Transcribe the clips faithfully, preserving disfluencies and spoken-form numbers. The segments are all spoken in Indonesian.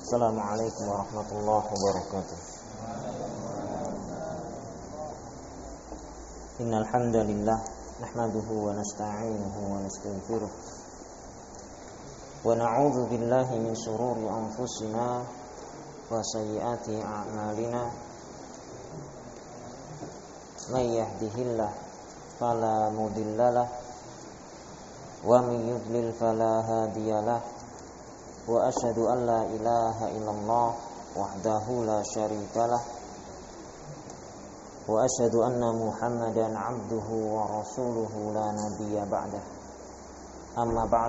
Assalamualaikum warahmatullahi wabarakatuh. Innal hamdalillah nahmaduhu wa nasta'inuhu wa nastaghfiruh wa na'udzu billahi min shururi anfusina wa sayyiati a'malina. May yahdihillahu fala mudhillalah wa may yudlil fala hadiyalah. Wa asyhadu an la ilaha illallah wahdahu la syarikalah wa asyhadu anna Muhammadan abduhu wa rasuluhu la nabiyya ba'dah. Amma ba'd,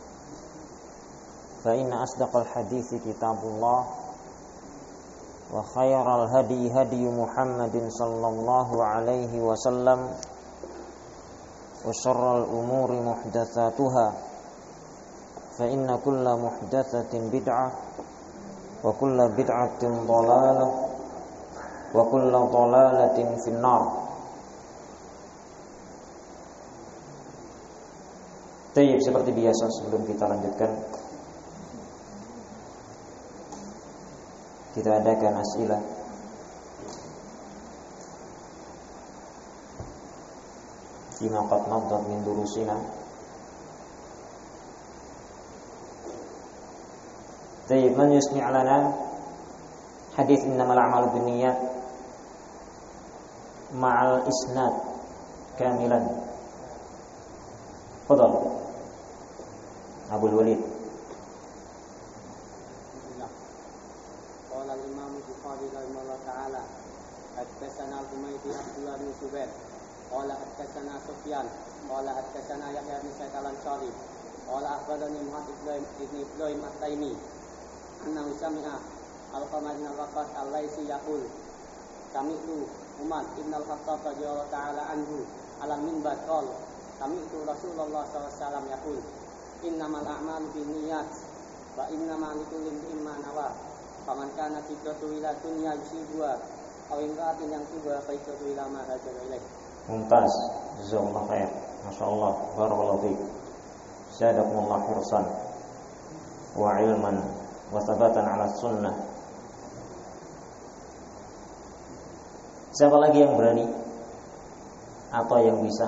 fa inna asdaqal hadithi kitabullah wa khairal hadi hadi Muhammadin sallallahu alaihi wasallam wa syarral umuri muhdatsatuha fa inna kulla muhdatsatin bid'ah wa kulla bid'atin dhalalah wa kulla dhalalatin finnar. Baik, seperti biasa sebelum kita lanjutkan, kita adakan as'ilah fima qad maddat min durusina. Baik, man yusmi' lana hadis innamal a'malu binniyat ma'al isnad kamilan. Fadhal Abul Walid. Qala al-Imam Bukhari rahimahullah ta'ala, haddatsana Humaydi Abdullah bin Zubair qala haddatsana Sufyan qala haddatsana Yahya bin Sa'id al-Ansari qala akhbarani Muhammad ibn Ibrahim at-Taimi anna sami'a al-Qamar bin al-Waqqas al-Laitsi yaqul sami'tu Umar ibn al-Khattab radhiyallahu ta'ala anhu ala minbar qala sami'tu Rasulullah sallallahu alaihi wasallam yaqul innamal a'malu binniyat wa innamal likulli imrin ma nawa faman kana hijratuhu ila dunya yusibuha aw imra'atin yankihuha fa hijratuhu ila ma hajara ilaih. Mumtaz, jazakumullah khair. Masyaallah, barakallahu fiik. Zadakumullah hirsan wa ilman wa thabatan ala sunnah. Siapa lagi yang berani atau yang bisa?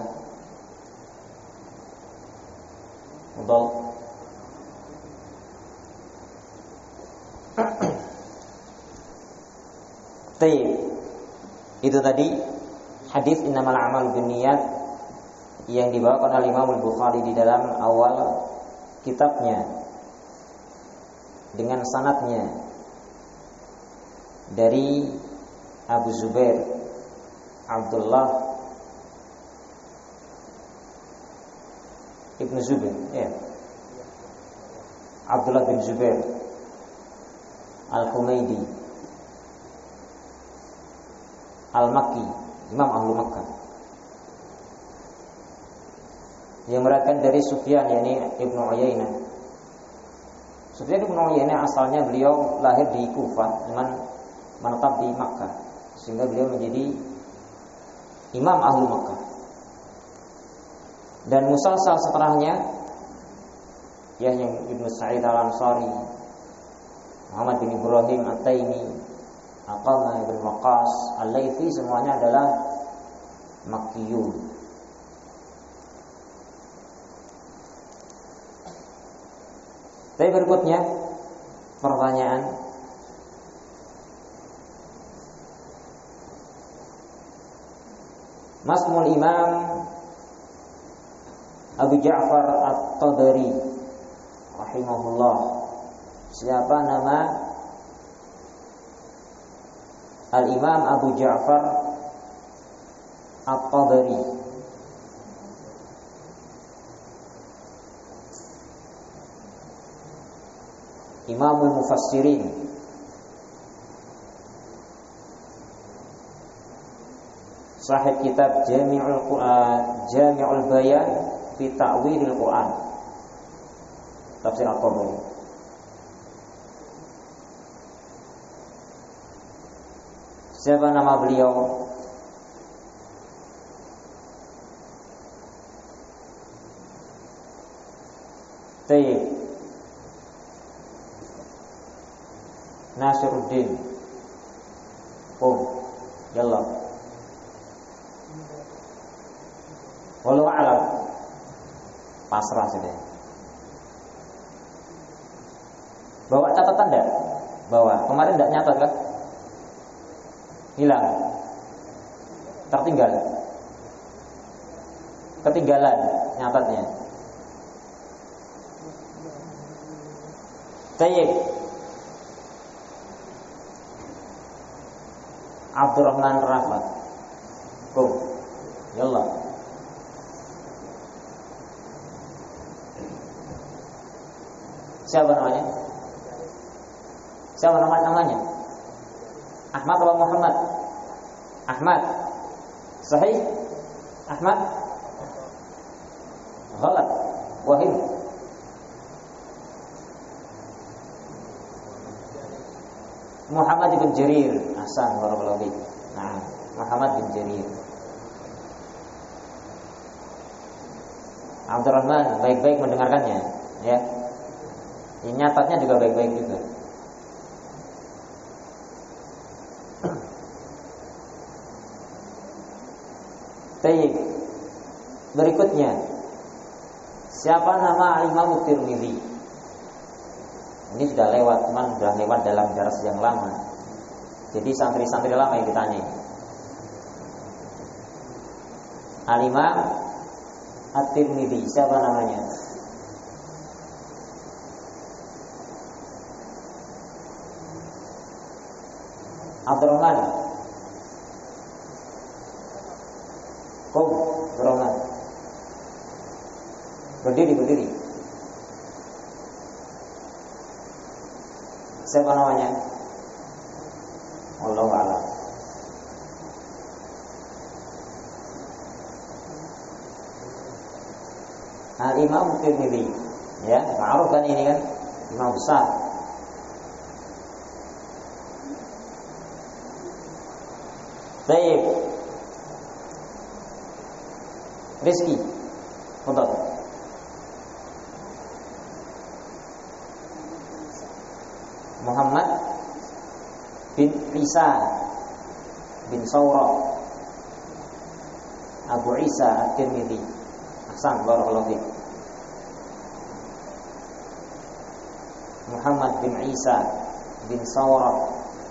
Betul. Tayyib. Itu tadi hadis innamal a'malu binniyat yang dibawakan oleh Imam Al-Bukhari di dalam awal kitabnya dengan sanadnya dari Abu Zubair Abdullah Ibn Zubair, ya. Abdullah bin Zubair Al-Humaydi Al-Makki, Imam Ahlu Makkah, yang meriwayatkan dari Sufyan, yakni Ibnu Uyainah. Sufyan Ibnu Uyainah asalnya beliau lahir di Kufah, cuman menetap di Makkah, sehingga beliau menjadi Imam Ahlu Makkah. Dan musalsal setelahnya, yakni Ibnu Sa'id Al-Ansari, Muhammad bin Ibrahim At-Taimi, Al-Qamah bin Waqqas Al-Laitsi, semuanya adalah Makkiyun. Tapi berikutnya pertanyaan, Masmul Imam Abu Ja'far At-Tabari rahimahullah. Siapa nama Al-Imam Abu Ja'far At-Tabari? Imamul Mufassirin, sahib kitab Jami'ul Qur'an, Jami'ul Bayan fi Ta'wilil Qur'an, tafsir At-Tabari. Siapa nama beliau? Tayyib. Nasiruddin. Oh, yalla. Wallahu a'lam. Pasrah sudah. Bawa catatan enggak? Bawa. Kemarin enggak nyatat kan? Hilang. Tertinggal. Ketinggalan nyatatnya. Tayyib. Abdurrahman Rahmat. Go. Yalla. Siapa namanya? Siapa nama namanya? Ahmad atau Muhammad? Ahmad. Sahih? Ahmad? Ghalat. Wahim. Muhammad bin Jarir. Ahsan barakallahu fiik. Nah, Muhammad bin Jarir. Abdurrahman baik-baik mendengarkannya, ya. Ini nyatatnya juga baik-baik juga. Baik. Berikutnya, siapa nama Imam Tirmidzi? Ini sudah lewat, teman sudah lewat dalam dars yang lama. Jadi santri-santri lama yang ditanya. Al-Imam At-Tirmidzi, siapa namanya? Abdurrahman. Kom, Abdurrahman. Berdiri, berdiri. Siapa namanya? Wallahu a'lam. Al-Imam Tirmidzi, ya, ma'ruf kan ini kan, imam besar. Baik. Rizki, betul. Muhammad bin Isa bin Sawra Abu Isa At-Tirmidzi. Ahsan barakallahu fiik. Muhammad bin Isa bin Sawra.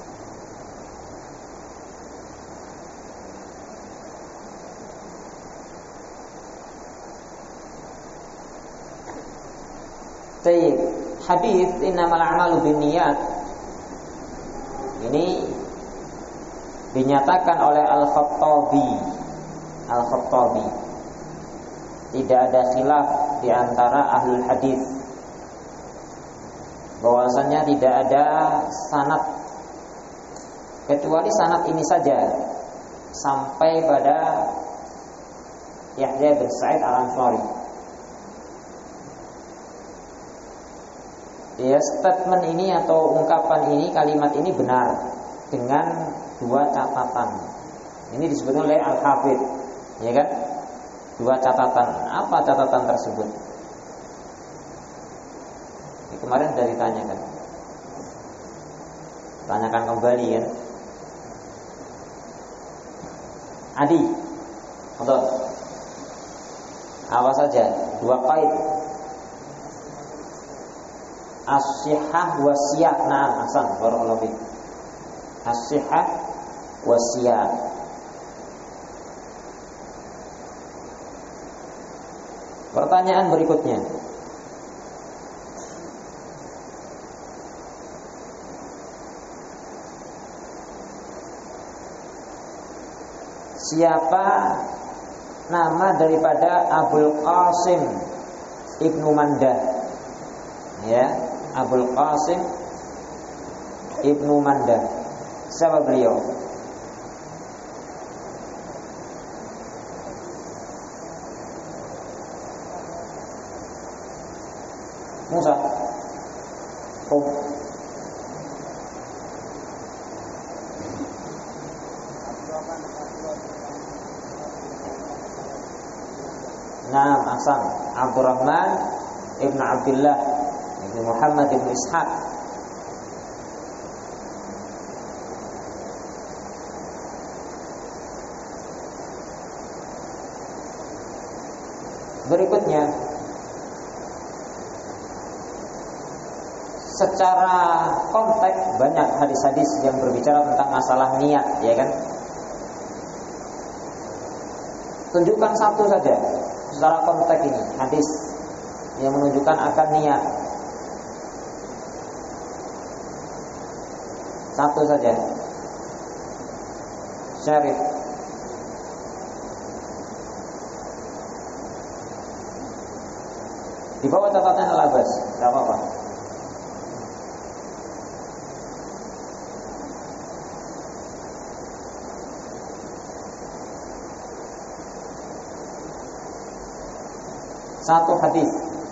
Tayyib. Hadis innamal a'malu binniyat ini dinyatakan oleh Al-Khattabi. Al-Khattabi. Tidak ada khilaf di antara ahlul hadis bahwasanya tidak ada sanad kecuali sanad ini saja sampai pada Yahya bin Sa'id Al-Ansari. Ya, statement ini atau ungkapan ini, kalimat ini benar dengan dua catatan. Ini disebut oleh Al-Hafidz, ya kan? Dua catatan. Apa catatan tersebut? Ini kemarin sudah ditanyakan. Tanyakan kembali ya. Adi, betul. Apa saja? Dua qaid. As-sihhah wa siyaq. Na'am, ahsan, barakallahu fiik. As-sihhah wa siyaq. Pertanyaan berikutnya. Siapa nama daripada Abul Qasim Ibnu Mandah? Ya, Abul Qasim Ibnu Mandah. Siapa beliau? Musa. Oh. Naam, ahsan. Abdurrahman Ibnu Abdullah Ibnu Muhammad Ibnu Ishaq Berikutnya, secara konteks banyak hadis-hadis yang berbicara tentang masalah niat, ya kan? Tunjukkan satu saja secara konteks ini, hadis yang menunjukkan akan niat. Satu saja. Syarif. Di bawah catatan Al-Abbas, enggak apa-apa. Satu hadis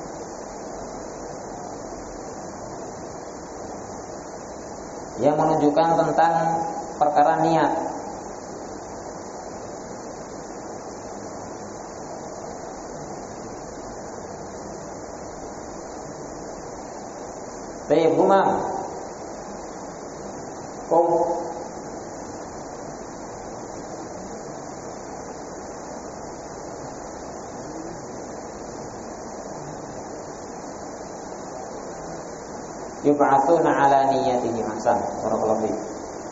yang menunjukkan tentang perkara niat. Baik, Umar. Kom. Yub'atsuna ala niyyatihim. Ahsan. Barakallahu fiik.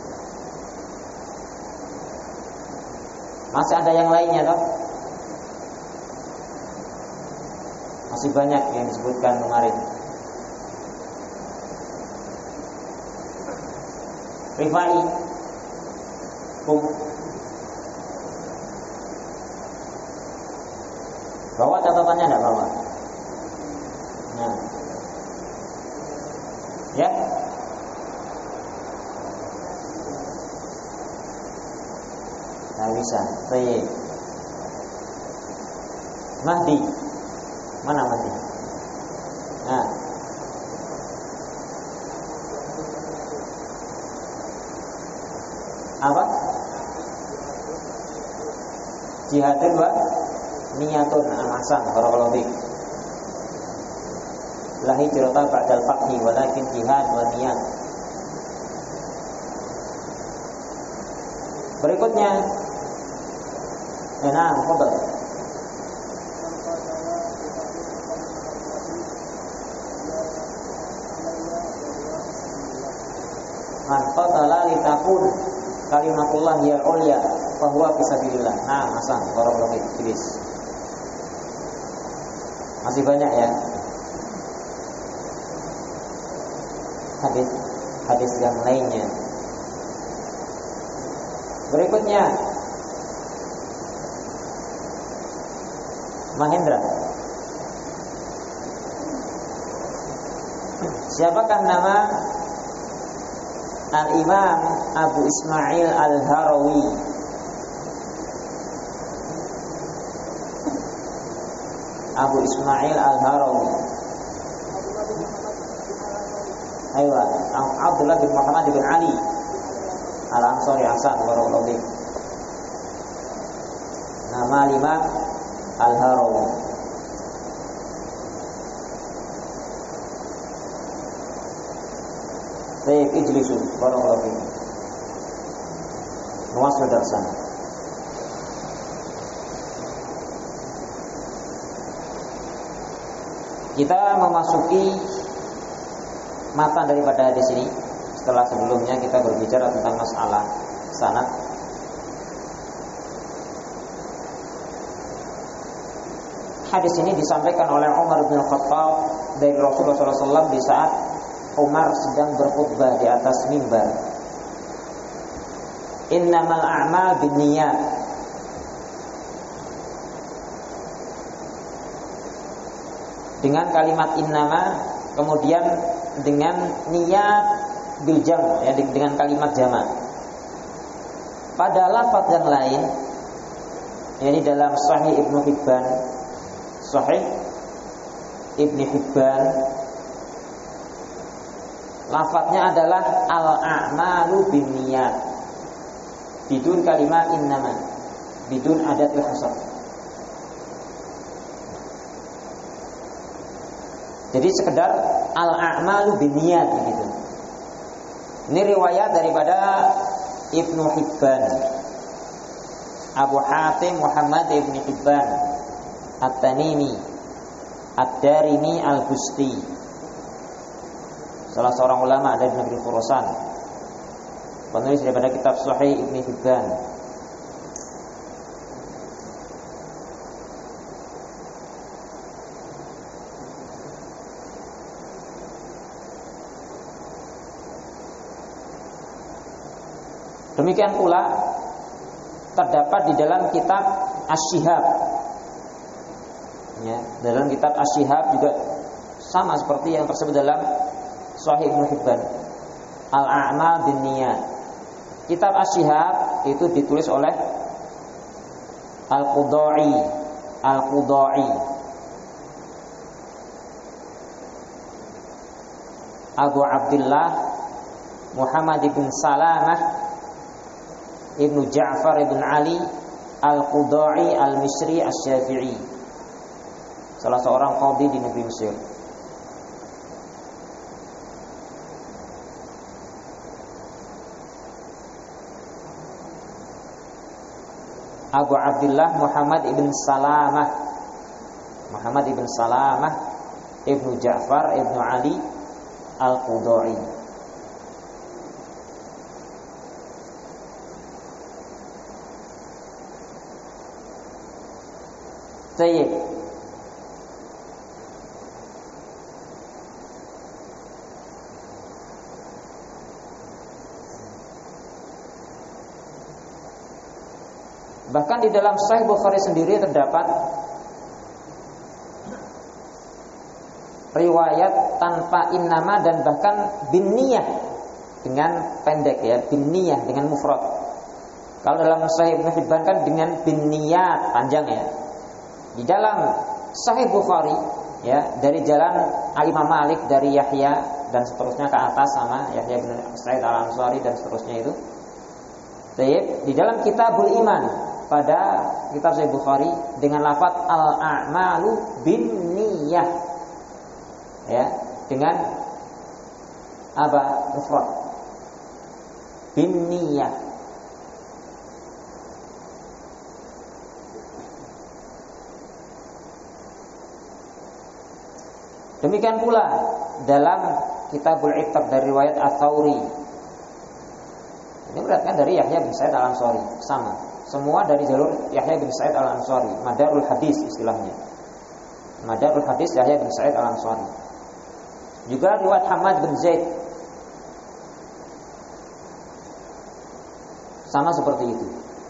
Masih ada yang lainnya toh? Masih banyak yang disebutkan kemarin. Rifai. Kum. Bawa catatannya enggak bawa? Nah. Ya. Nah bisa. Baik. Mahdi. Mana Mahdi? Nah. Apa? Jihadun wa niyatun ahsan. Barakallahu fiik. La hijrata ba'dal fathi walakin jihad wa niyat. Berikutnya, nah, fadhal. Man qatala litakun kalimatullah ya ulya fa huwa fisabilillah. Nah, hasan, barakallahu fiik. Masih banyak ya. Hadis hadis yang lainnya. Berikutnya, Mahendra. Siapakah nama Al-Imam Abu Ismail Al-Harawi? Abu Ismail Al-Harawi. Ayo, Abdullah bin Muhammad bin Ali Al-Ansari. Hasan, barakallahu fiik. Nama Imam Al-Harawi. Baik, ijlisu, barakallahu fiik. Nuwasil darsan. Kita memasuki matan daripada hadis ini. Setelah sebelumnya kita berbicara tentang masalah sanad. Hadis ini disampaikan oleh Umar bin Khattab dari Rasulullah shallallahu alaihi wasallam di saat Umar sedang berkhutbah di atas mimbar. Innamal a'mal binniyat. Dengan kalimat innama, kemudian dengan niat bil jam, ya, dengan kalimat jamak. Pada lafaz yang lain, yakni dalam Sahih Ibnu Hibban, Sahih Ibnu Hibban, lafaznya adalah al-a'malu binniyat, bidun kalimat innama, bidun adatul hasab. Jadi sekedar al-a'malu binniyat begitu. Ini riwayat daripada Ibnu Hibban, Abu Hatim Muhammad Ibnu Hibban. At-Tamimi Ad-Darimi Al-Busti, salah seorang ulama dari negeri Khurasan, penulis daripada kitab Sahih Ibn Hibban. Demikian pula terdapat di dalam kitab Asy-Syihab, ya, dalam kitab Asy-Syihab juga sama seperti yang tersebut dalam Sahih Ibn Hibban, Al-A'mal Binniyat. Kitab Asy-Syihab itu ditulis oleh Al-Qudai Al-Qudai Abu Abdullah Muhammad ibn Salamah Ibnu Ja'far ibn Ali Al-Qudai Al-Misri Asy-Syafi'i, salah seorang qadhi di negeri Mesir. Abu Abdullah Muhammad ibn Salamah Muhammad ibn Salamah Ibnu Ja'far ibn Ali Al-Qudai. Tayyib. Bahkan di dalam Sahih Bukhari sendiri terdapat riwayat tanpa innama dan bahkan binniyah dengan pendek, ya, binniyah dengan mufrad. Kalau dalam Sahih Ibnu Hibban kan dengan binniyat panjang, ya. Di dalam Sahih Bukhari, ya, dari jalan Imam Malik dari Yahya dan seterusnya ke atas sama Yahya bin Sa'id Al-Ansari dan seterusnya itu. Tayyib, di dalam Kitabul Iman pada kitab Sahih Bukhari dengan lafaz al-a'malu binniyah, ya, dengan apa? Mufrad. Binniyah. Demikian pula dalam Kitabul Iqtab dari riwayat Ats-Tsauri. Ini berarti dari Yahya bin Sa'id Al-Ansari, sama. Semua dari jalur Yahya bin Sa'id Al-Ansari, madarul hadis istilahnya. Madarul hadis Yahya bin Sa'id Al-Ansari. Juga riwayat Hamad bin Zaid, sama seperti itu.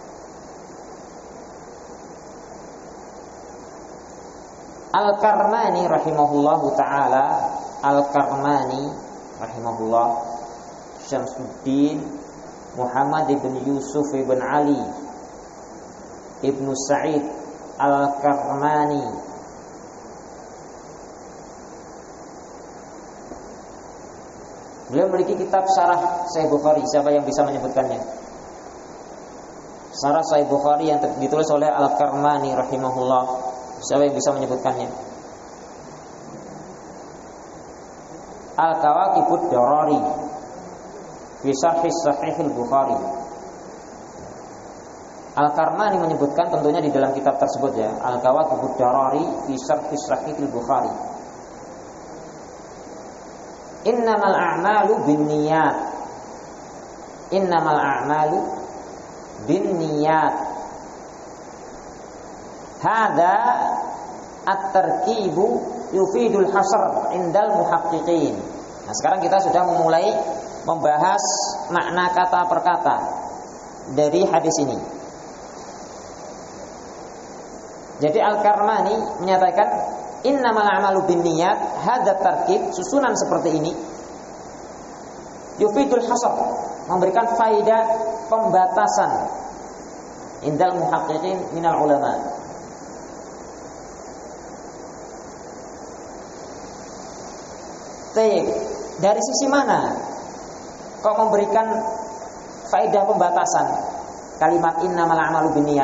Al-Karmani rahimahullahu ta'ala, Al-Karmani rahimahullah, Syamsuddin Muhammad ibn Yusuf ibn Ali ibn Sa'id Al-Karmani, beliau memiliki kitab Syarah Sahih Bukhari. Siapa yang bisa menyebutkannya? Syarah Sahih Bukhari yang ditulis oleh Al-Karmani rahimahullah. Siapa yang bisa menyebutkannya? Al-Kawakibud Darari fi Syarh Sahih Al-Bukhari. Al-Karmani menyebutkan tentunya di dalam kitab tersebut, ya, Al-Kawakibud Darari fi Syarh Sahih Al-Bukhari. Innamal a'malu binniyat. Innamal a'malu binniyat. Hada at-tarkibu yufidul hasr indal muhaqqiqin. Nah, sekarang kita sudah memulai membahas makna kata per kata dari hadis ini. Jadi Al-Karmani menyatakan innamal a'malu binniyat, hada tarkib, susunan seperti ini yufidul hasr, memberikan faedah pembatasan indal muhaqqiqin minal ulama. Tayyib, dari sisi mana kok memberikan faedah pembatasan kalimat innamal a'malu binniyat?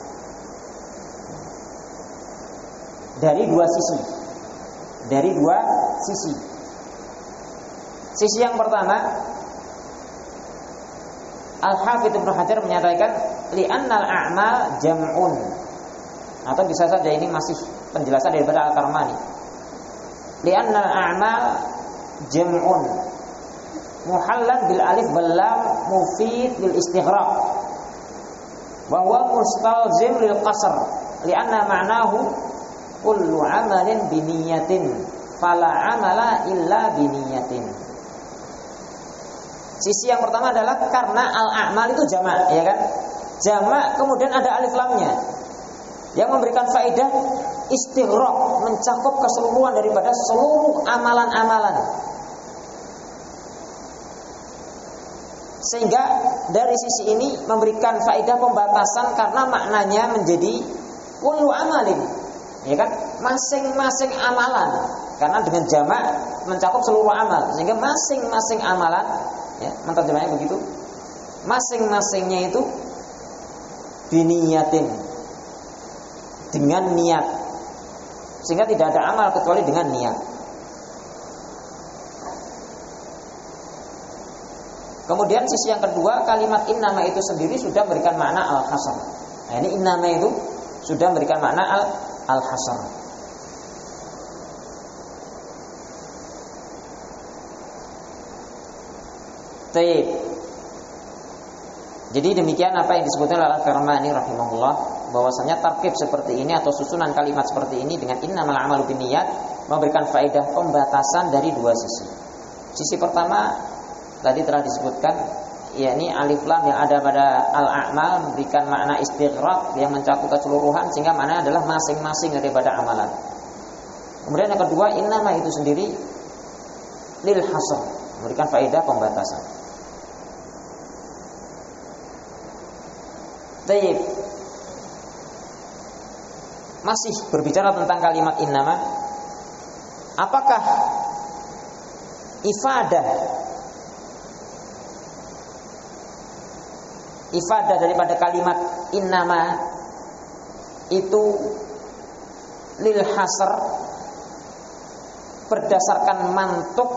Dari dua sisi. Dari dua sisi. Sisi yang pertama, Al-Hafidz Ibnu Hajar menyatakan li'annal a'mal jam'un atau bisa saja ini masih penjelasan daripada Al-Karmani. Li'anna al-a'mal jam'un muhallan bil alif wal lam mufid bil istighraq wa huwa mustalzim lil qasr li'anna ma'nahu kullu 'amalin bi niyyatin fala 'amala illa bi niyyatin. Sisi yang pertama adalah karena al-a'mal itu jamak, ya kan? Jamak kemudian ada alif lamnya yang memberikan faedah istighraq, mencakup keseluruhan daripada seluruh amalan-amalan. Sehingga dari sisi ini memberikan faedah pembatasan karena maknanya menjadi kullu amalin, ya kan? Masing-masing amalan. Karena dengan jamak mencakup seluruh amal, sehingga masing-masing amalan, ya, menterjemahnya begitu. Masing-masingnya itu biniyatin, dengan niat, sehingga tidak ada amal kecuali dengan niat. Kemudian sisi yang kedua, kalimat innama itu sendiri sudah memberikan makna al-hasr. Nah, ini innama itu sudah memberikan makna al al-hasr. Taib. Jadi demikian apa yang disebutkan oleh Al-Karmani rahimahullah, bahwasanya tarkib seperti ini atau susunan kalimat seperti ini dengan innamal a'malu binniyat memberikan faedah pembatasan dari dua sisi. Sisi pertama tadi telah disebutkan, yakni alif lam yang ada pada al-a'mal memberikan makna istighraq yang mencakup keseluruhan, sehingga maknanya adalah masing-masing daripada amalan. Kemudian yang kedua, innama itu sendiri lil hasr, memberikan faedah pembatasan. Baik. Masih berbicara tentang kalimat innama, apakah ifadah ifadah daripada kalimat innama itu lil hasr berdasarkan mantuk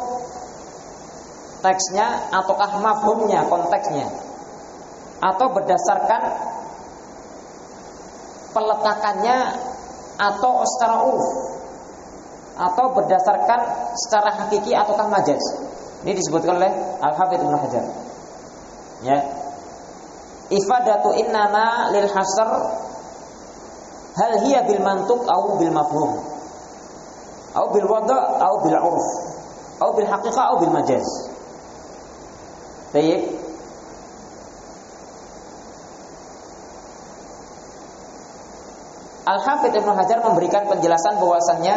teksnya ataukah mafhumnya, konteksnya, atau berdasarkan peletakannya atau secara uruf, atau berdasarkan secara hakiki ataukah majaz. Ini disebutkan oleh Al-Hafidz Ibnu Hajar. Ya. Ifadatu innama lil hasr hal hiya bil mantuq au bil mafhum au bil wada' au bil urf au bil haqiqah au bil majaz. Baik. Al-Hafidz Ibnu Hajar memberikan penjelasan bahwasannya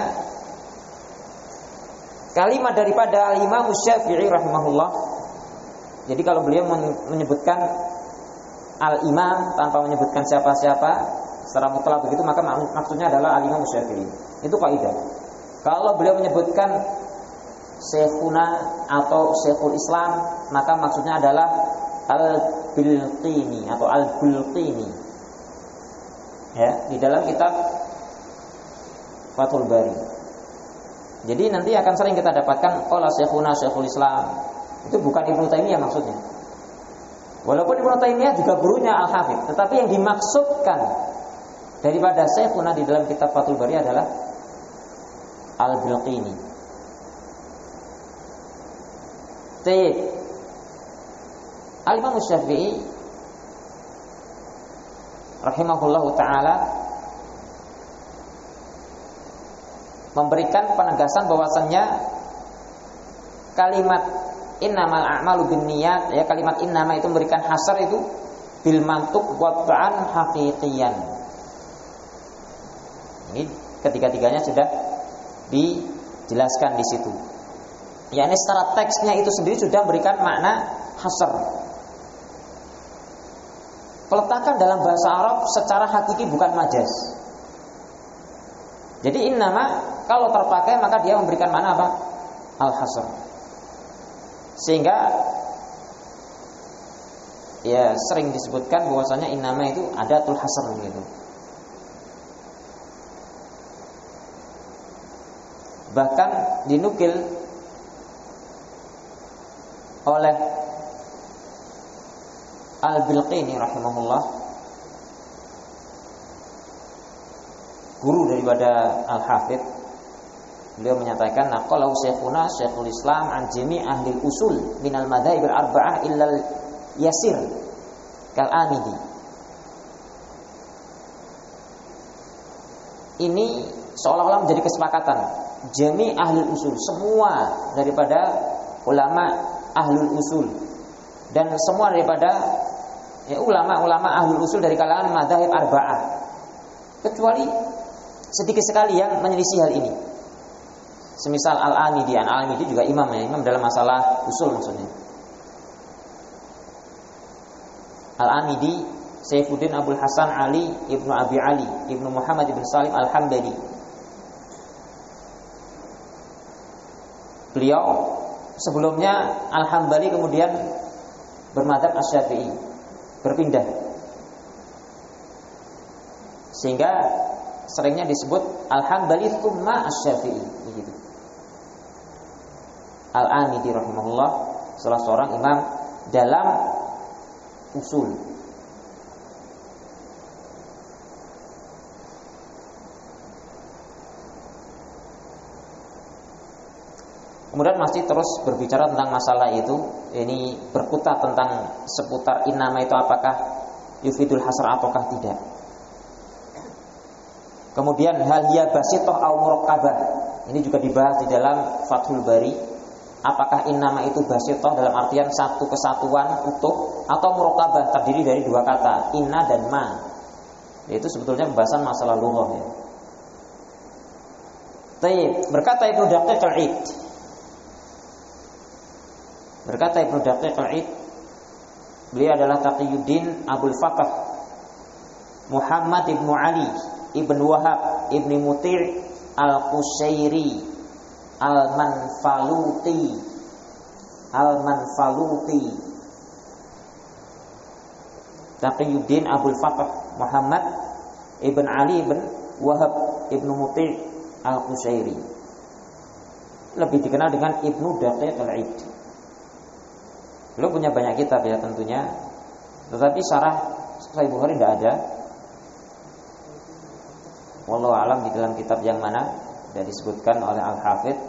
kalimat daripada Al-Imam Syafi'i rahimahullah. Jadi kalau beliau menyebutkan Al-Imam tanpa menyebutkan siapa-siapa secara mutlak begitu, maka maksudnya adalah Al-Imam Syafi'i. Itu kaidah. Kalau beliau menyebutkan Syekhuna atau Syekhul Islam, maka maksudnya adalah Al-Bilqini atau Al-Bulqini. Ya, di dalam kitab Fathul Bari. Jadi nanti akan sering kita dapatkan qala Syekhuna Syekhul Islam. Itu bukan Ibnu Taimiyah maksudnya. Walaupun Ibnu Taimiyah juga gurunya Al-Hafidz, tetapi yang dimaksudkan daripada Syekhuna di dalam kitab Fathul Bari adalah Al-Bilqini. Taib. Al-Imam Syafi'i rahimahullahu ta'ala memberikan penegasan bahwasannya kalimat innamal a'malu binniyat, ya, kalimat innama itu memberikan hasar itu bil mantuq wad'an haqiqiyan. Ini ketiga-tiganya sudah dijelaskan di situ. yakni secara teksnya itu sendiri sudah memberikan makna hasr. Peletakan dalam bahasa Arab secara hakiki bukan majaz. Jadi innama kalau terpakai maka dia memberikan makna apa? Al-hasr. Sehingga ya sering disebutkan bahwasanya innama itu adatul hasr gitu. Bahkan dinukil oleh Al-Bilqini rahimahullah guru daripada Al-Hafidz, beliau menyatakan naqalahu syekhuna Syekhul Islam an jami' ahli usul minal madzhab al-arba'ah illal yasir kal Amidi. Ini seolah-olah menjadi kesepakatan jami' ahli usul, semua daripada ulama ahlul usul dan semua daripada ya, ulama-ulama ahlul usul dari kalangan madzhab arba'ah, kecuali sedikit sekali yang menyelisih hal ini. Semisal Al-Amidi, Al-Amidi juga imam ya, imam dalam masalah usul maksudnya. Al-Amidi Saifuddin Abdul Hasan Ali Ibnu Abi Ali Ibnu Muhammad Ibn Salim Al-Hambali. Beliau sebelumnya Al-Hambali kemudian bermadzhab Asy-Syafi'i, berpindah. Sehingga seringnya disebut Al-Hambali tsumma Asy-Syafi'i begitu. Al-Amidi rahimahullah salah seorang imam dalam usul. Kemudian masih terus berbicara tentang masalah itu. Ini berkutat tentang seputar innama itu apakah yufidul hasr ataukah tidak. Kemudian hal hiya basithah au murakkabah. Ini juga dibahas di dalam Fathul Bari. Apakah innama itu basithah dalam artian satu kesatuan utuh atau murakkabah terdiri dari dua kata, inna dan ma. Itu sebetulnya pembahasan masalah lughah ya. Baik, berkata Ibnu Daqiq al-Id. Berkata Ibnu Daqiq al-Id, beliau adalah Taqiyuddin Abul Fatah Muhammad Ibnu Ali Ibnu Wahab Ibnu Muti' Al-Qushairi Al-Manfaluti Al-Manfaluti Taqiyuddin Abul Fatah Muhammad Ibn Ali Ibn Wahab Ibnu Muti' Al-Qushairi, lebih dikenal dengan Ibnu Daqiq al-Id. Beliau punya banyak kitab ya tentunya, tetapi syarah Sahih Bukhari tidak ada. Wallahu alam di dalam kitab yang mana sudah disebutkan oleh Al-Hafidz.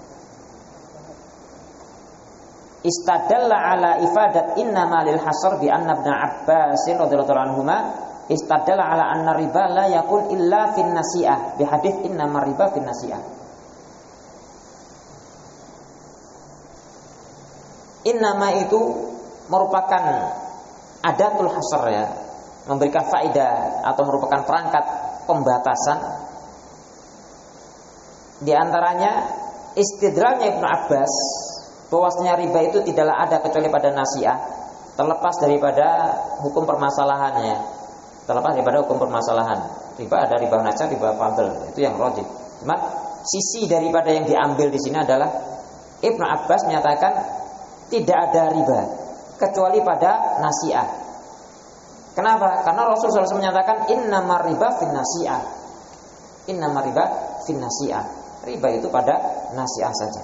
Istadalla ala ifadat innama lil hasr bi anna ibn Abbas radhiyallahu anhuma istadalla ala anna riba la yakun illa fin nasi'ah bi hadits innama riba fin nasi'ah. Innama itu merupakan adatul hasr ya, memberikan faedah atau merupakan perangkat pembatasan. Di antaranya istidlalnya Ibnu Abbas bahwasanya riba itu tidaklah ada kecuali pada nasi'ah, terlepas daripada hukum permasalahannya. Terlepas daripada hukum permasalahan. Riba ada riba nasa, riba fadl, itu yang rajih. Cuma sisi daripada yang diambil di sini adalah Ibnu Abbas menyatakan tidak ada riba kecuali pada nasi'ah. Kenapa? Karena Rasul shallallahu alaihi wasallam menyatakan innamar riba fin nasi'ah. Innamar riba fin nasi'ah. Riba itu pada nasi'ah saja.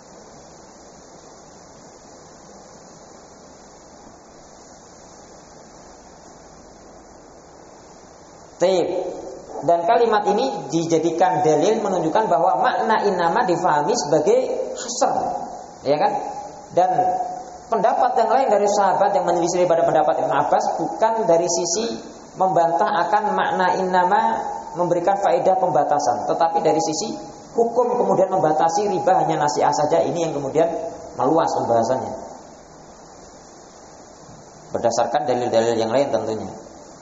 Taib. Dan kalimat ini dijadikan dalil menunjukkan bahwa makna innama difahami sebagai hasr, ya kan? Dan pendapat yang lain dari sahabat yang menyelisih pada pendapat Ibnu Abbas bukan dari sisi membantah akan makna innama memberikan faedah pembatasan, tetapi dari sisi hukum kemudian membatasi riba hanya nasi'ah saja. Ini yang kemudian meluas pembahasannya berdasarkan dalil-dalil yang lain tentunya.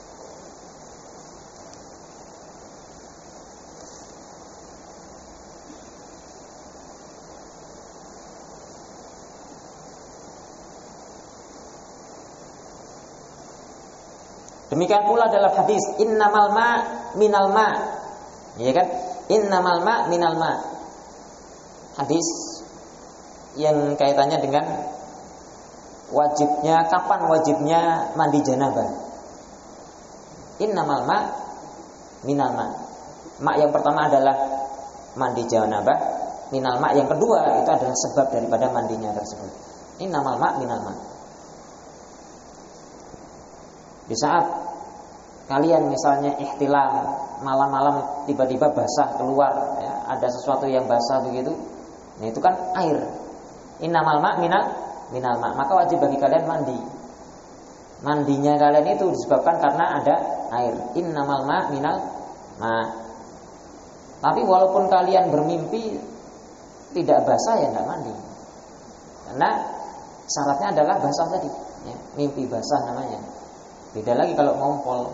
Demikian pula dalam hadis innamal ma minal ma, ya kan? Innamal ma minal ma. Hadis yang kaitannya dengan wajibnya, kapan wajibnya mandi janabah. Innamal ma minal ma. Ma yang pertama adalah mandi janabah, minal ma yang kedua itu adalah sebab daripada mandinya tersebut. Innamal ma minal ma. Di saat kalian misalnya ihtilam, malam-malam tiba-tiba basah keluar, ya, ada sesuatu yang basah begitu, nah itu kan air. Innamal ma' minal minal ma', maka wajib bagi kalian mandi. Mandinya kalian itu disebabkan karena ada air. Innamal ma' minal ma'. Tapi walaupun kalian bermimpi tidak basah ya enggak mandi. Karena syaratnya adalah basah tadi, ya, mimpi basah namanya. Beda lagi kalau ngompol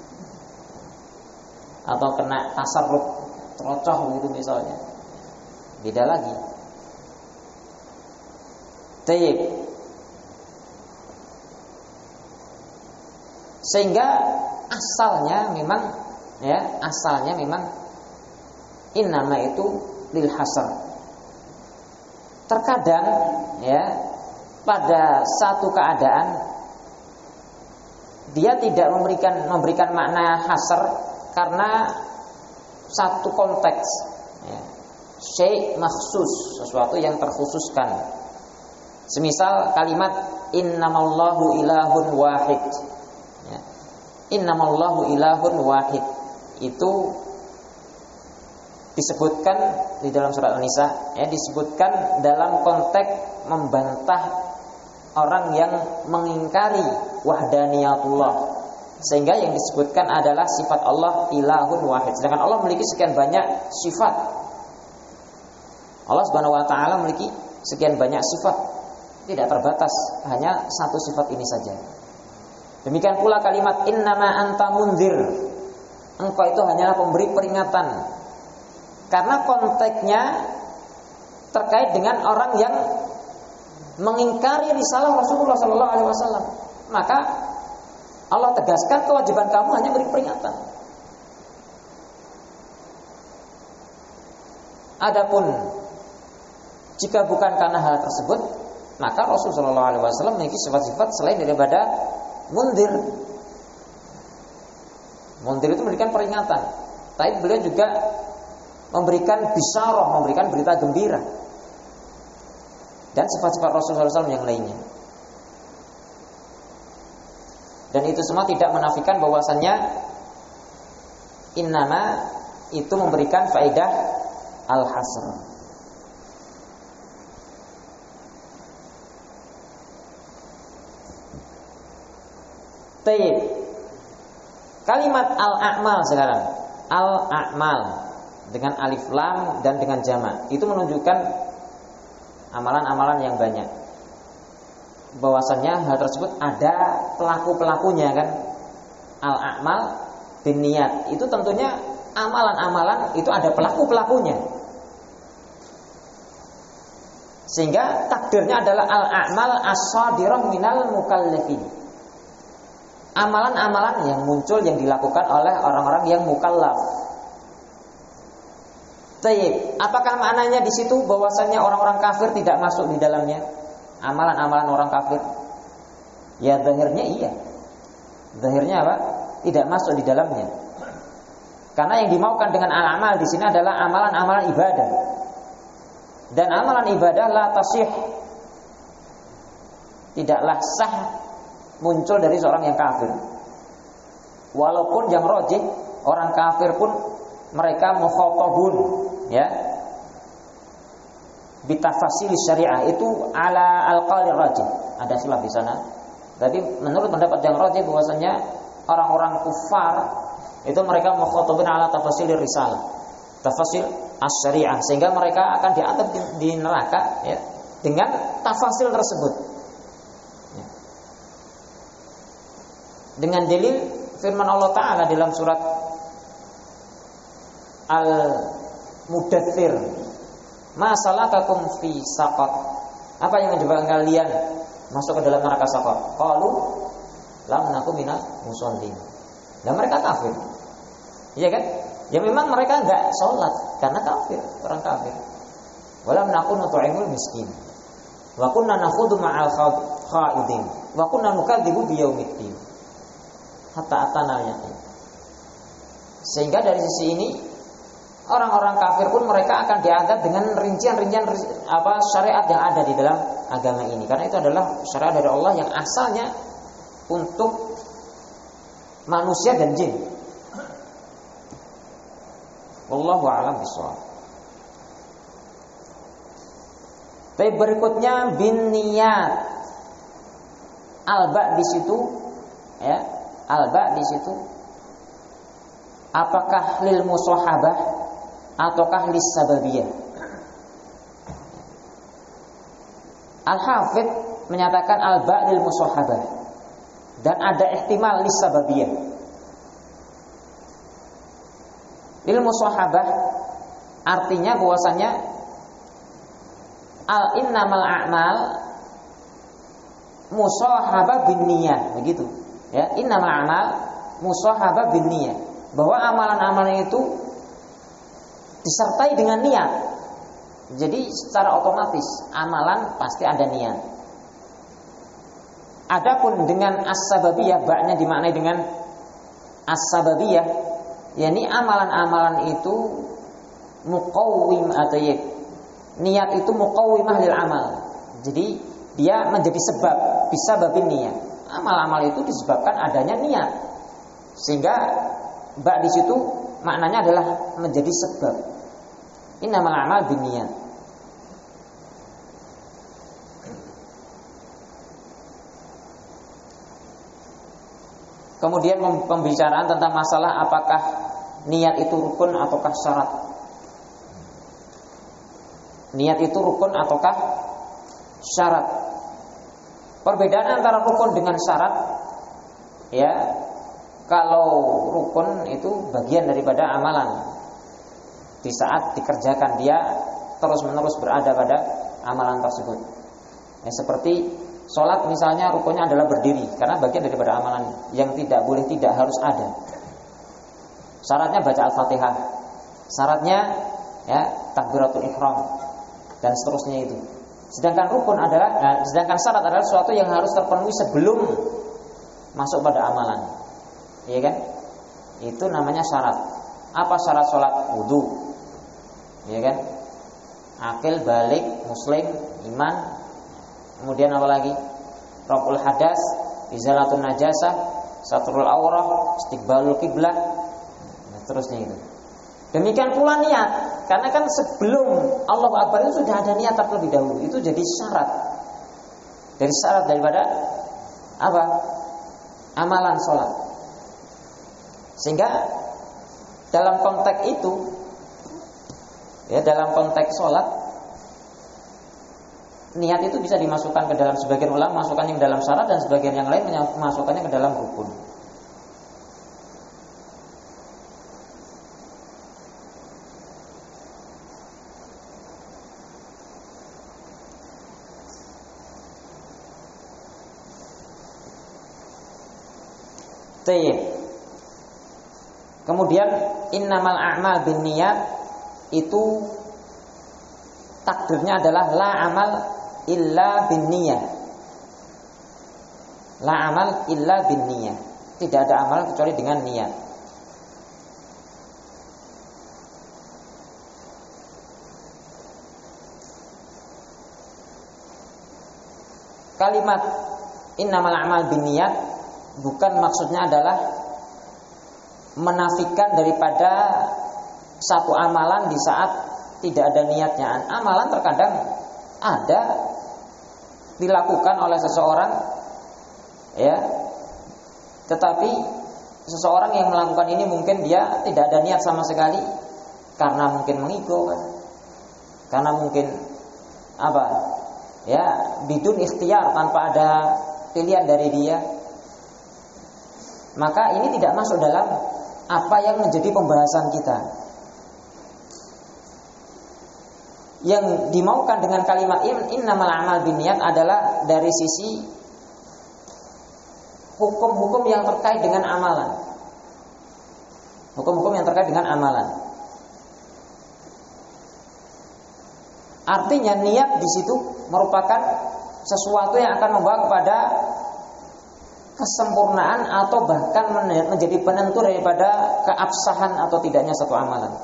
atau kena tasarruf terocoh gitu misalnya, beda lagi. Tayyib. Sehingga asalnya memang, ya, asalnya memang innama itu lil hasar. Terkadang, ya, pada satu keadaan dia tidak memberikan memberikan makna hasar karena satu konteks, ya, syai' makhsus, sesuatu yang terkhususkan. Semisal kalimat innamallahu ilahun wahid, ya, innamallahu ilahun wahid itu disebutkan di dalam surat An-Nisa, ya, disebutkan dalam konteks membantah orang yang mengingkari wahdaniyatullah. Sehingga yang disebutkan adalah sifat Allah ilahun wahid. Sedangkan Allah memiliki sekian banyak sifat. Allah Subhanahu wa taala memiliki sekian banyak sifat, tidak terbatas hanya satu sifat ini saja. Demikian pula kalimat innama anta munzir, engkau itu hanyalah pemberi peringatan. Karena konteksnya terkait dengan orang yang mengingkari risalah Rasulullah sallallahu alaihi wasallam. Maka Allah tegaskan kewajiban kamu hanya beri peringatan. Adapun jika bukan karena hal tersebut, maka Rasulullah sallallahu alaihi wasallam memiliki sifat-sifat selain daripada mundir. Mundir itu memberikan peringatan, tapi beliau juga memberikan bisyarah, memberikan berita gembira, dan sifat-sifat Rasulullah sallallahu alaihi wasallam yang lainnya. Dan itu semua tidak menafikan bahwasannya innama itu memberikan faedah al-hasr. Tayyib. Kalimat al-a'mal sekarang. Al-a'mal dengan alif lam dan dengan jamak itu menunjukkan amalan-amalan yang banyak. Bahwasannya hal tersebut ada pelaku-pelakunya kan. Al-a'mal bin niat itu tentunya amalan-amalan itu ada pelaku-pelakunya. Sehingga takdirnya adalah al-a'mal as-sadirah minal mukallafin. Amalan-amalan yang muncul yang dilakukan oleh orang-orang yang mukallaf. Tayyib, apakah maknanya di situ bahwasannya orang-orang kafir tidak masuk di dalamnya? Amalan-amalan orang kafir, ya zahirnya iya. Zahirnya apa? Tidak masuk di dalamnya. Karena yang dimaukan dengan al-amal di sini adalah amalan-amalan ibadah. Dan amalan ibadah la tasih, tidaklah sah muncul dari seorang yang kafir. Walaupun yang rajih orang kafir pun mereka mukhatabun, ya, bitafasil syariah itu ala al-qalir rajih. Ada khilaf di sana. Tapi menurut pendapat yang rajih bahwasanya orang-orang kufar itu mereka mukhatabun ala tafasil risalah, tafasil as-syariah, sehingga mereka akan diadab di, di neraka, ya, dengan tafasil tersebut. Ya. Dengan dalil firman Allah Taala dalam surat Al-Mudaththir, ma salakakum fi saqar, apa yang menyebabkan kalian masuk ke dalam neraka saqar? Qalu lam nakum minal musallin. Dan mereka kafir. Iya kan? Ya memang mereka enggak sholat karena kafir, orang kafir. Walam nakun nut'imul miskin. Wa kunna nakhudu ma'al khaidin. Wa kunna nukadzibu biyaumiddin. Hatta atana yaqin. Sehingga dari sisi ini orang-orang kafir pun mereka akan diangkat dengan rincian-rincian apa syariat yang ada di dalam agama ini. Karena itu adalah syariat dari Allah yang asalnya untuk manusia dan jin. Wallahu a'lam bishawab. Tapi berikutnya bin niyat. Alba di situ ya, alba di situ apakah lil musahabah ataukah lis sababiyah? Al-Hafidz menyatakan alba lil musahabah dan ada ihtimal lis sababiyah. Lil musahabah artinya bahwasanya al innamal a'mal musahabah bin niyah, begitu ya. Innamal a'mal musahabah bin niyah, bahwa amalan-amalan itu disertai dengan niat. Jadi secara otomatis amalan pasti ada niat. Adapun dengan as-sababiyah, baknya dimaknai dengan as-sababiyah, yakni amalan-amalan itu muqawwim atau ya, niat itu muqawwimah lil amal. Jadi dia menjadi sebab, bisa babin niat. Amal-amal itu disebabkan adanya niat. Sehingga bak di situ maknanya adalah menjadi sebab. Innamal a'mal binniyat. Kemudian pembicaraan tentang masalah apakah niat itu rukun ataukah syarat. Niat itu rukun ataukah syarat. Perbedaan antara rukun dengan syarat, ya, kalau rukun itu bagian daripada amalan. Di saat dikerjakan dia terus-menerus berada pada amalan tersebut. Ya, seperti sholat misalnya rukunnya adalah berdiri, karena bagian daripada amalan yang tidak boleh tidak harus ada. Syaratnya baca Al-Fatihah, syaratnya ya takbiratul ihram dan seterusnya itu. Sedangkan rukun adalah, nah, sedangkan syarat adalah sesuatu yang harus terpenuhi sebelum masuk pada amalan, iya kan? Itu namanya syarat. Apa syarat sholat? Wudu, iya kan? Akil, balik, muslim, iman. Kemudian apa lagi? Raf'ul hadas, izalatun najasah, satrul aurah, istiqbalul qiblah, nah, terusnya itu. Demikian pula niat, karena kan sebelum Allahu Akbar itu sudah ada niat terlebih dahulu. Itu jadi syarat. Dari syarat daripada apa? Amalan sholat. Sehingga dalam konteks itu, ya, dalam konteks sholat, niat itu bisa dimasukkan ke dalam, sebagian ulama masukkan yang dalam syarat dan sebagian yang lain masukkannya ke dalam rukun. Tayyib. Kemudian innamal a'mal binniyat itu takdirnya adalah la amal illa binniyah. La amal illa binniyah. Tidak ada amal kecuali dengan niat. Kalimat innamal a'mal binniyat bukan maksudnya adalah menafikan daripada satu amalan di saat tidak ada niatnya. Amalan terkadang ada dilakukan oleh seseorang, ya, tetapi seseorang yang melakukan ini mungkin dia tidak ada niat sama sekali, karena mungkin mengigo, kan? Karena mungkin apa? Ya, bidun ikhtiar, tanpa ada pilihan dari dia. Maka ini tidak masuk dalam apa yang menjadi pembahasan kita. Yang dimaukan dengan kalimat innamal a'mal binniyat adalah dari sisi hukum-hukum yang terkait dengan amalan. Hukum-hukum yang terkait dengan amalan. Artinya niat di situ merupakan sesuatu yang akan membawa kepada kesempurnaan atau bahkan menjadi penentu daripada keabsahan atau tidaknya satu amalan.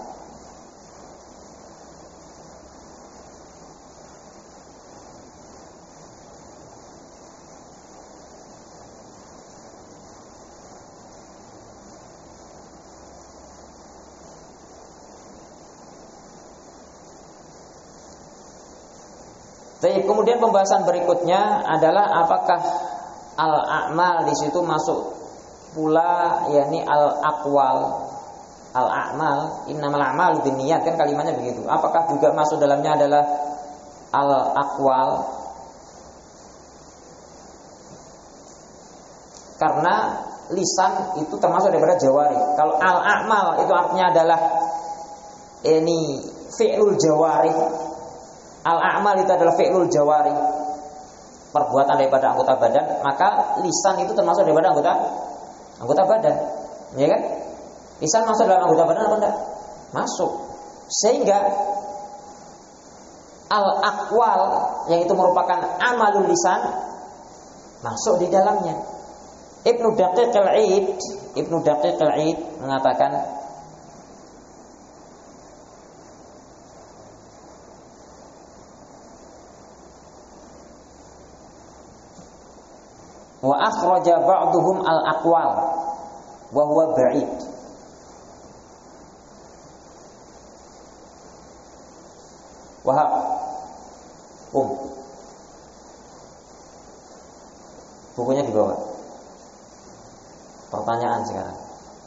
Tapi kemudian pembahasan berikutnya adalah apakah al-a'mal di situ masuk pula yakni al-aqwal. Al-a'mal, innamal a'malu binniyat, kan kalimatnya begitu. Apakah juga masuk dalamnya adalah al-aqwal? Karena lisan itu termasuk daripada jawari. Kalau al-a'mal itu artinya adalah ini fi'lul jawari. Al-a'mal itu adalah fi'lul jawari, perbuatan daripada anggota badan, maka lisan itu termasuk daripada anggota anggota badan, ya kan? Lisan masuk dalam anggota badan apa enggak? Masuk. Sehingga al-aqwal yang itu merupakan amalul lisan masuk di dalamnya. Ibnu Daqiq al-Id, Ibnu Daqiq al-Id mengatakan wa akhraja ba'duhum al-aqwal wa huwa ba'id. Wahab um bukunya di bawah. Pertanyaan sekarang,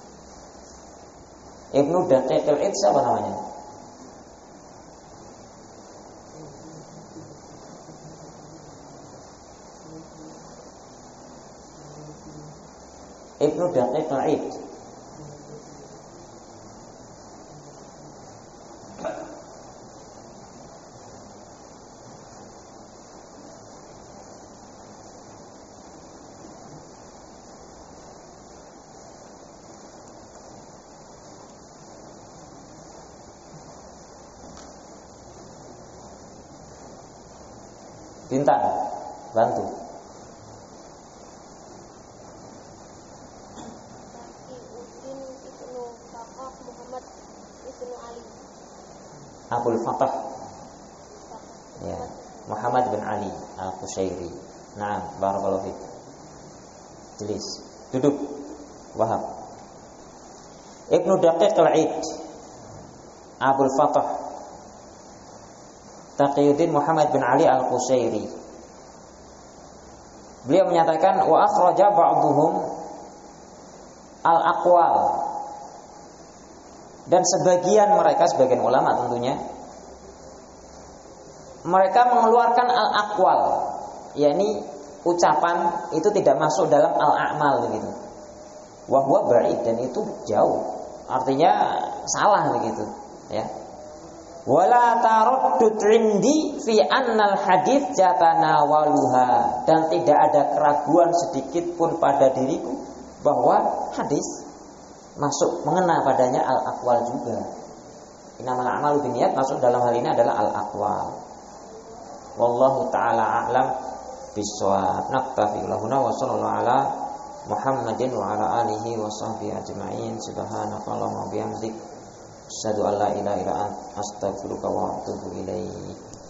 Ibnu Daqiq al-Id siapa namanya? Ibnu Daqiq al-Id. Bintang, bantu. Abul Fatah, ya, Muhammad bin Ali Al-Qushairi. Naam, barakallahu fiik. Jelis, duduk. Wahab. Ibnu Daqiq al-Id, Abul Fatah, Taqiyuddin Muhammad bin Ali Al-Qushairi. Beliau menyatakan wa akhraja ba'dhum al-aqwal, dan sebagian mereka, sebagian ulama tentunya, mereka mengeluarkan al-aqwal, yakni ucapan itu tidak masuk dalam al-a'mal begitu. Wa huwa ba'id, dan itu jauh, artinya salah begitu, ya. Wala taraddud indi fi annal hadits jatanawaluha, dan tidak ada keraguan sedikit pun pada diriku bahwa hadis masuk mengena padanya al-aqwal juga. Innamal a'malu binniyat masuk dalam hal ini adalah al-aqwal. Wallahu taala a'lam bissawab. Naktafi lahuna wa sallallahu ala Muhammadin wa ala alihi wa sahbihi ajma'in. Subhanakallahumma wa bihamdik, asyhadu an la ilaha illa anta, astaghfiruka wa atubu ilaik.